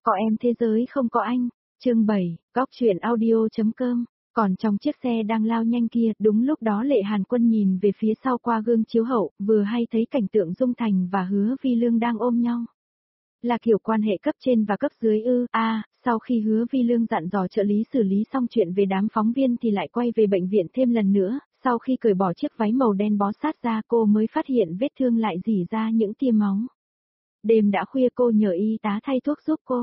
Có em thế giới không có anh. Chương 7, góc truyện audio.com. Còn trong chiếc xe đang lao nhanh kia, đúng lúc đó Lệ Hàn Quân nhìn về phía sau qua gương chiếu hậu, vừa hay thấy cảnh tượng Dung Thành và Hứa Vi Lương đang ôm nhau. Là kiểu quan hệ cấp trên và cấp dưới ư? Sau khi Hứa Vi Lương dặn dò trợ lý xử lý xong chuyện về đám phóng viên thì lại quay về bệnh viện thêm lần nữa, sau khi cởi bỏ chiếc váy màu đen bó sát ra cô mới phát hiện vết thương lại rỉ ra những tia máu. Đêm đã khuya cô nhờ y tá thay thuốc giúp cô.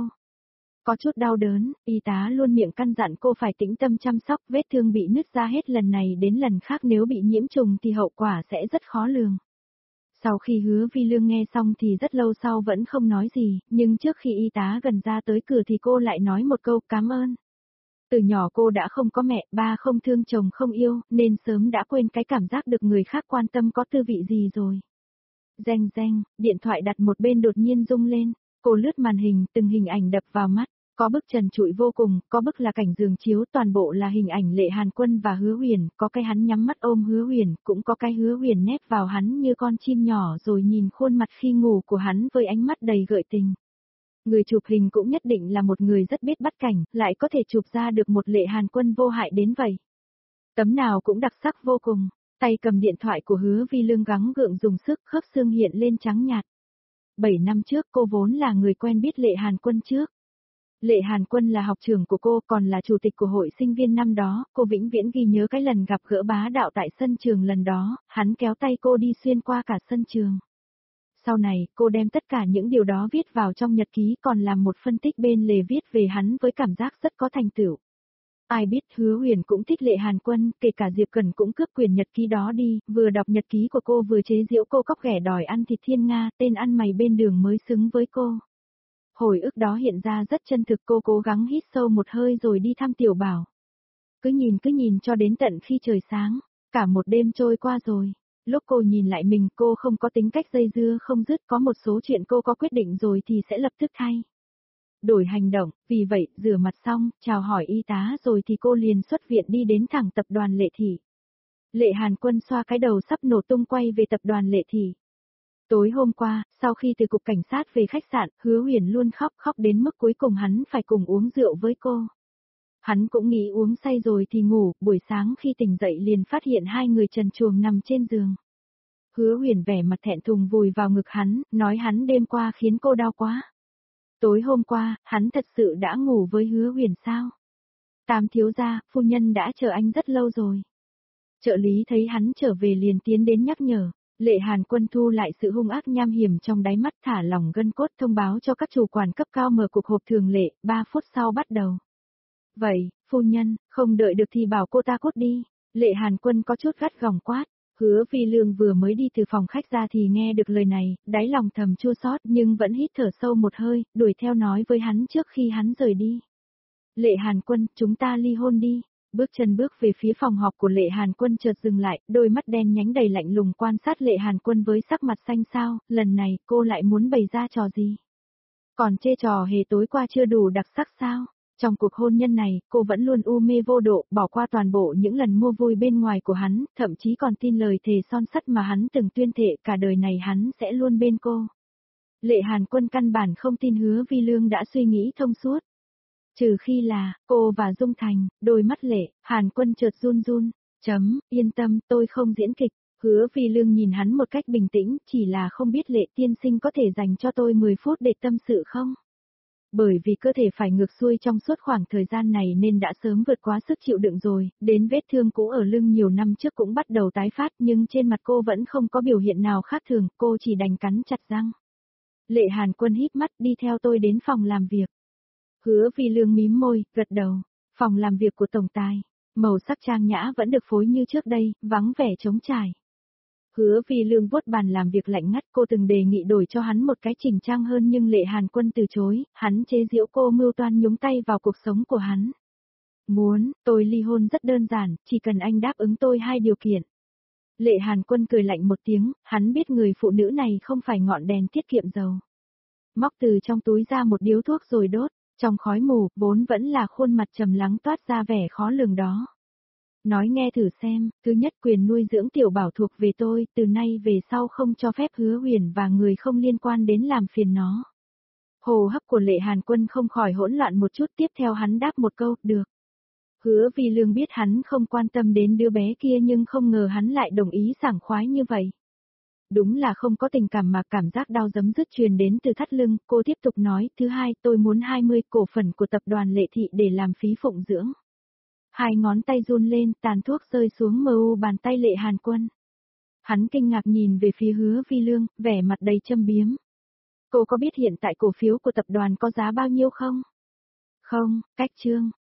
Có chút đau đớn, y tá luôn miệng căn dặn cô phải tĩnh tâm chăm sóc, vết thương bị nứt ra hết lần này đến lần khác, nếu bị nhiễm trùng thì hậu quả sẽ rất khó lường. Sau khi Hứa Vi Lương nghe xong thì rất lâu sau vẫn không nói gì, nhưng trước khi y tá gần ra tới cửa thì cô lại nói một câu cảm ơn. Từ nhỏ cô đã không có mẹ, ba không thương chồng không yêu, nên sớm đã quên cái cảm giác được người khác quan tâm có tư vị gì rồi. Reng reng, điện thoại đặt một bên đột nhiên rung lên, cô lướt màn hình, từng hình ảnh đập vào mắt. Có bức trần trụi vô cùng, có bức là cảnh giường chiếu, toàn bộ là hình ảnh Lệ Hàn Quân và Hứa Huyền, có cái hắn nhắm mắt ôm Hứa Huyền, cũng có cái Hứa Huyền nép vào hắn như con chim nhỏ rồi nhìn khuôn mặt khi ngủ của hắn với ánh mắt đầy gợi tình. Người chụp hình cũng nhất định là một người rất biết bắt cảnh, lại có thể chụp ra được một Lệ Hàn Quân vô hại đến vậy. Tấm nào cũng đặc sắc vô cùng, tay cầm điện thoại của Hứa Vi Lương gắng gượng dùng sức, khớp xương hiện lên trắng nhạt. 7 năm trước cô vốn là người quen biết Lệ Hàn Quân trước. Lệ Hàn Quân là học trưởng của cô, còn là chủ tịch của hội sinh viên năm đó, cô vĩnh viễn ghi nhớ cái lần gặp gỡ bá đạo tại sân trường lần đó, hắn kéo tay cô đi xuyên qua cả sân trường. Sau này, cô đem tất cả những điều đó viết vào trong nhật ký, còn làm một phân tích bên lề viết về hắn với cảm giác rất có thành tựu. Ai biết Hứa Huyền cũng thích Lệ Hàn Quân, kể cả Diệp Cẩn cũng cướp quyền nhật ký đó đi, vừa đọc nhật ký của cô vừa chế giễu cô cóc ghẻ đòi ăn thịt thiên nga, tên ăn mày bên đường mới xứng với cô. Hồi ức đó hiện ra rất chân thực, cô cố gắng hít sâu một hơi rồi đi thăm Tiểu Bảo. Cứ nhìn cho đến tận khi trời sáng, cả một đêm trôi qua rồi. Lúc cô nhìn lại mình, cô không có tính cách dây dưa không dứt, có một số chuyện cô có quyết định rồi thì sẽ lập tức thay đổi hành động, vì vậy, rửa mặt xong, chào hỏi y tá rồi thì cô liền xuất viện đi đến thẳng tập đoàn Lệ Thị. Lệ Hàn Quân xoa cái đầu sắp nổ tung quay về tập đoàn Lệ Thị. Tối hôm qua, sau khi từ cục cảnh sát về khách sạn, Hứa Huyền luôn khóc đến mức cuối cùng hắn phải cùng uống rượu với cô. Hắn cũng nghĩ uống say rồi thì ngủ, buổi sáng khi tỉnh dậy liền phát hiện hai người trần truồng nằm trên giường. Hứa Huyền vẻ mặt thẹn thùng vùi vào ngực hắn, nói hắn đêm qua khiến cô đau quá. Tối hôm qua, hắn thật sự đã ngủ với Hứa Huyền sao? Tam thiếu gia, phu nhân đã chờ anh rất lâu rồi. Trợ lý thấy hắn trở về liền tiến đến nhắc nhở. Lệ Hàn Quân thu lại sự hung ác nham hiểm trong đáy mắt, thả lỏng gân cốt, thông báo cho các chủ quản cấp cao mở cuộc họp thường lệ, 3 phút sau bắt đầu. Vậy, phu nhân, không đợi được thì bảo cô ta cút đi. Lệ Hàn Quân có chút gắt gỏng quát. Hứa Vi Lương vừa mới đi từ phòng khách ra thì nghe được lời này, đáy lòng thầm chua xót nhưng vẫn hít thở sâu một hơi, đuổi theo nói với hắn trước khi hắn rời đi. Lệ Hàn Quân, chúng ta ly hôn đi. Bước chân bước về phía phòng họp của Lệ Hàn Quân chợt dừng lại, đôi mắt đen nhánh đầy lạnh lùng quan sát Lệ Hàn Quân với sắc mặt xanh xao, lần này cô lại muốn bày ra trò gì? Còn chê trò hề tối qua chưa đủ đặc sắc sao? Trong cuộc hôn nhân này, cô vẫn luôn u mê vô độ, bỏ qua toàn bộ những lần mua vui bên ngoài của hắn, thậm chí còn tin lời thề son sắt mà hắn từng tuyên thệ cả đời này hắn sẽ luôn bên cô. Lệ Hàn Quân căn bản không tin Hứa Vi Lương đã suy nghĩ thông suốt. Trừ khi là, cô và Dung Thành, đôi mắt Lệ Hàn Quân chợt run run, yên tâm, tôi không diễn kịch. Hứa Vi Lương nhìn hắn một cách bình tĩnh, chỉ là không biết Lệ tiên sinh có thể dành cho tôi 10 phút để tâm sự không? Bởi vì cơ thể phải ngược xuôi trong suốt khoảng thời gian này nên đã sớm vượt quá sức chịu đựng rồi, đến vết thương cũ ở lưng nhiều năm trước cũng bắt đầu tái phát, nhưng trên mặt cô vẫn không có biểu hiện nào khác thường, cô chỉ đành cắn chặt răng. Lệ Hàn Quân híp mắt, đi theo tôi đến phòng làm việc. Hứa Vi Lương mím môi, gật đầu. Phòng làm việc của tổng tài, màu sắc trang nhã vẫn được phối như trước đây, vắng vẻ trống trải. Hứa Vi Lương vuốt bàn làm việc lạnh ngắt, cô từng đề nghị đổi cho hắn một cái chỉnh trang hơn nhưng Lệ Hàn Quân từ chối, hắn chế giễu cô mưu toan nhúng tay vào cuộc sống của hắn. Tôi ly hôn rất đơn giản, chỉ cần anh đáp ứng tôi 2 điều kiện. Lệ Hàn Quân cười lạnh một tiếng, hắn biết người phụ nữ này không phải ngọn đèn tiết kiệm dầu. Móc từ trong túi ra một điếu thuốc rồi đốt, trong khói mù, vốn vẫn là khuôn mặt trầm lắng toát ra vẻ khó lường đó. Nói nghe thử xem, thứ nhất quyền nuôi dưỡng Tiểu Bảo thuộc về tôi, từ nay về sau không cho phép Hứa Huyền và người không liên quan đến làm phiền nó. Hô hấp của Lệ Hàn Quân không khỏi hỗn loạn một chút, tiếp theo hắn đáp một câu, được. Hứa Vi Lương biết hắn không quan tâm đến đứa bé kia nhưng không ngờ hắn lại đồng ý sảng khoái như vậy. Đúng là không có tình cảm mà cảm giác đau giấm dứt truyền đến từ thắt lưng, cô tiếp tục nói, thứ hai tôi muốn 20 cổ phần của tập đoàn Lệ Thị để làm phí phụng dưỡng. Hai ngón tay run lên, tàn thuốc rơi xuống bàn tay Lệ Hàn Quân. Hắn kinh ngạc nhìn về phía Hứa Vi Lương, vẻ mặt đầy châm biếm. Cô có biết hiện tại cổ phiếu của tập đoàn có giá bao nhiêu không? Không, cách chương.